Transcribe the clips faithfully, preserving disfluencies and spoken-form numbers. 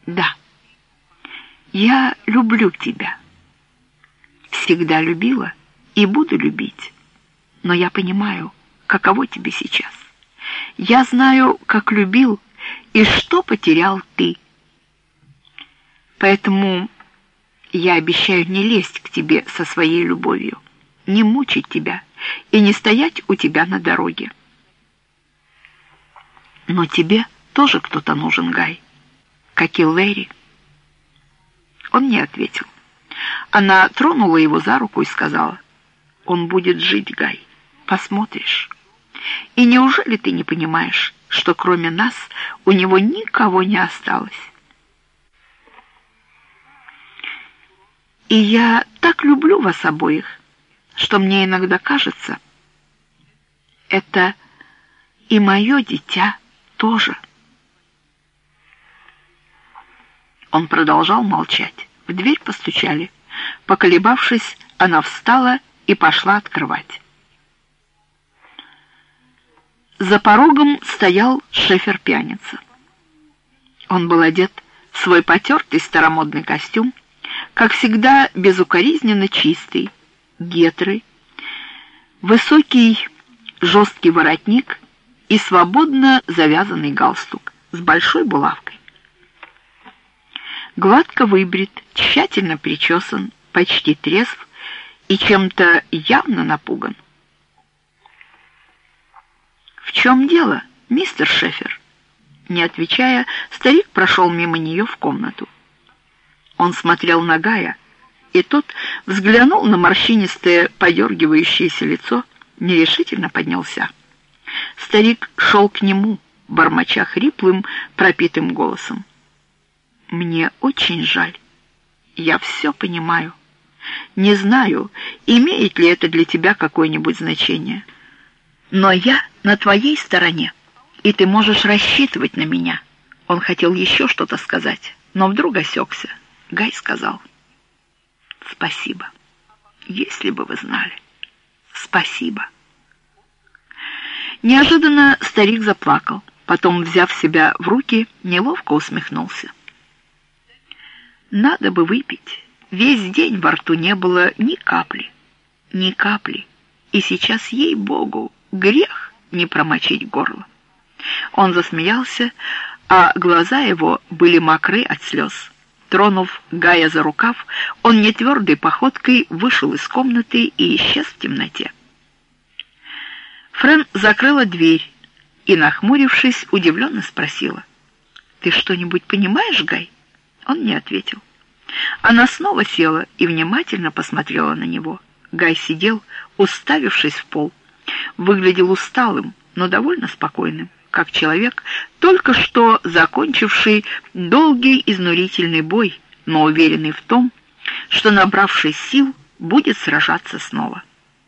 Да, я люблю тебя. Всегда любила и буду любить. Но я понимаю, каково тебе сейчас. Я знаю, как любил и что потерял ты. Поэтому я обещаю не лезть к тебе со своей любовью, не мучить тебя и не стоять у тебя на дороге. Но тебе тоже кто-то нужен, Гай, как и Лэри. Он не ответил. Она тронула его за руку и сказала: «Он будет жить, Гай, посмотришь. И неужели ты не понимаешь, что кроме нас у него никого не осталось? И я так люблю вас обоих, что мне иногда кажется, это и мое дитя тоже». Он продолжал молчать. В дверь постучали. Поколебавшись, она встала и пошла открывать. За порогом стоял шефер-пьяница. Он был одет в свой потертый старомодный костюм, как всегда безукоризненно чистый, гетры, высокий жесткий воротник и свободно завязанный галстук с большой булавкой. Гладко выбрит, тщательно причесан, почти трезв и чем-то явно напуган. «В чем дело, мистер Шефер?» Не отвечая, старик прошел мимо нее в комнату. Он смотрел на Гая, и тот взглянул на морщинистое, подергивающееся лицо, нерешительно поднялся. Старик шел к нему, бормоча хриплым, пропитым голосом: «Мне очень жаль. Я все понимаю. Не знаю, имеет ли это для тебя какое-нибудь значение. Но я на твоей стороне, и ты можешь рассчитывать на меня». Он хотел еще что-то сказать, но вдруг осекся. Гай сказал: «Спасибо. Если бы вы знали. Спасибо». Неожиданно старик заплакал, потом, взяв себя в руки, неловко усмехнулся. «Надо бы выпить. Весь день во рту не было ни капли, ни капли, и сейчас, ей-богу, грех не промочить горло». Он засмеялся, а глаза его были мокры от слез. Тронув Гая за рукав, он нетвердой походкой вышел из комнаты и исчез в темноте. Френ закрыла дверь и, нахмурившись, удивленно спросила: «Ты что-нибудь понимаешь, Гай?» Он не ответил. Она снова села и внимательно посмотрела на него. Гай сидел, уставившись в пол. Выглядел усталым, но довольно спокойным, как человек, только что закончивший долгий изнурительный бой, но уверенный в том, что, набравшись сил, будет сражаться снова.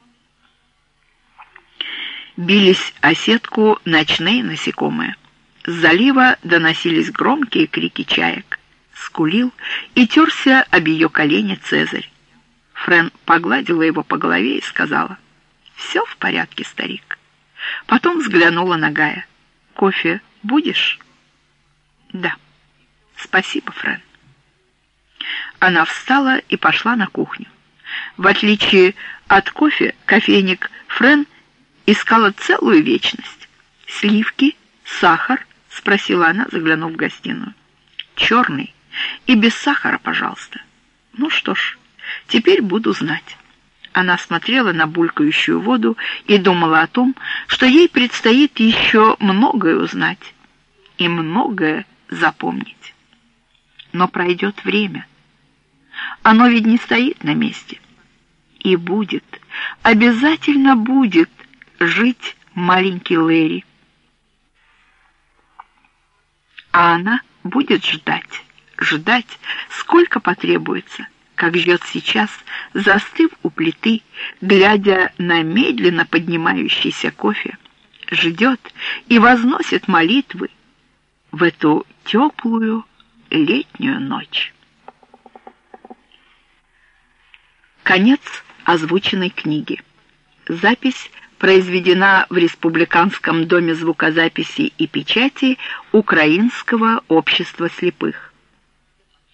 Бились о сетку ночные насекомые. С залива доносились громкие крики чаек. Скулил и терся об ее колени Цезарь. Френ погладила его по голове и сказала: «Все в порядке, старик». Потом взглянула на Гая. «Кофе будешь?» «Да». «Спасибо, Френ». Она встала и пошла на кухню. В отличие от кофе, кофейник Френ искала целую вечность. «Сливки? Сахар?» — спросила она, заглянув в гостиную. «Черный. И без сахара, пожалуйста». «Ну что ж, теперь буду знать». Она смотрела на булькающую воду и думала о том, что ей предстоит еще многое узнать и многое запомнить. Но пройдет время. Оно ведь не стоит на месте. И будет, обязательно будет жить маленький Лэри. А она будет ждать, ждать, сколько потребуется, как ждет сейчас, застыв у плиты, глядя на медленно поднимающийся кофе, ждет и возносит молитвы в эту теплую летнюю ночь. Конец озвученной книги. Запись произведена в Республиканском доме звукозаписи и печати Украинского общества слепых.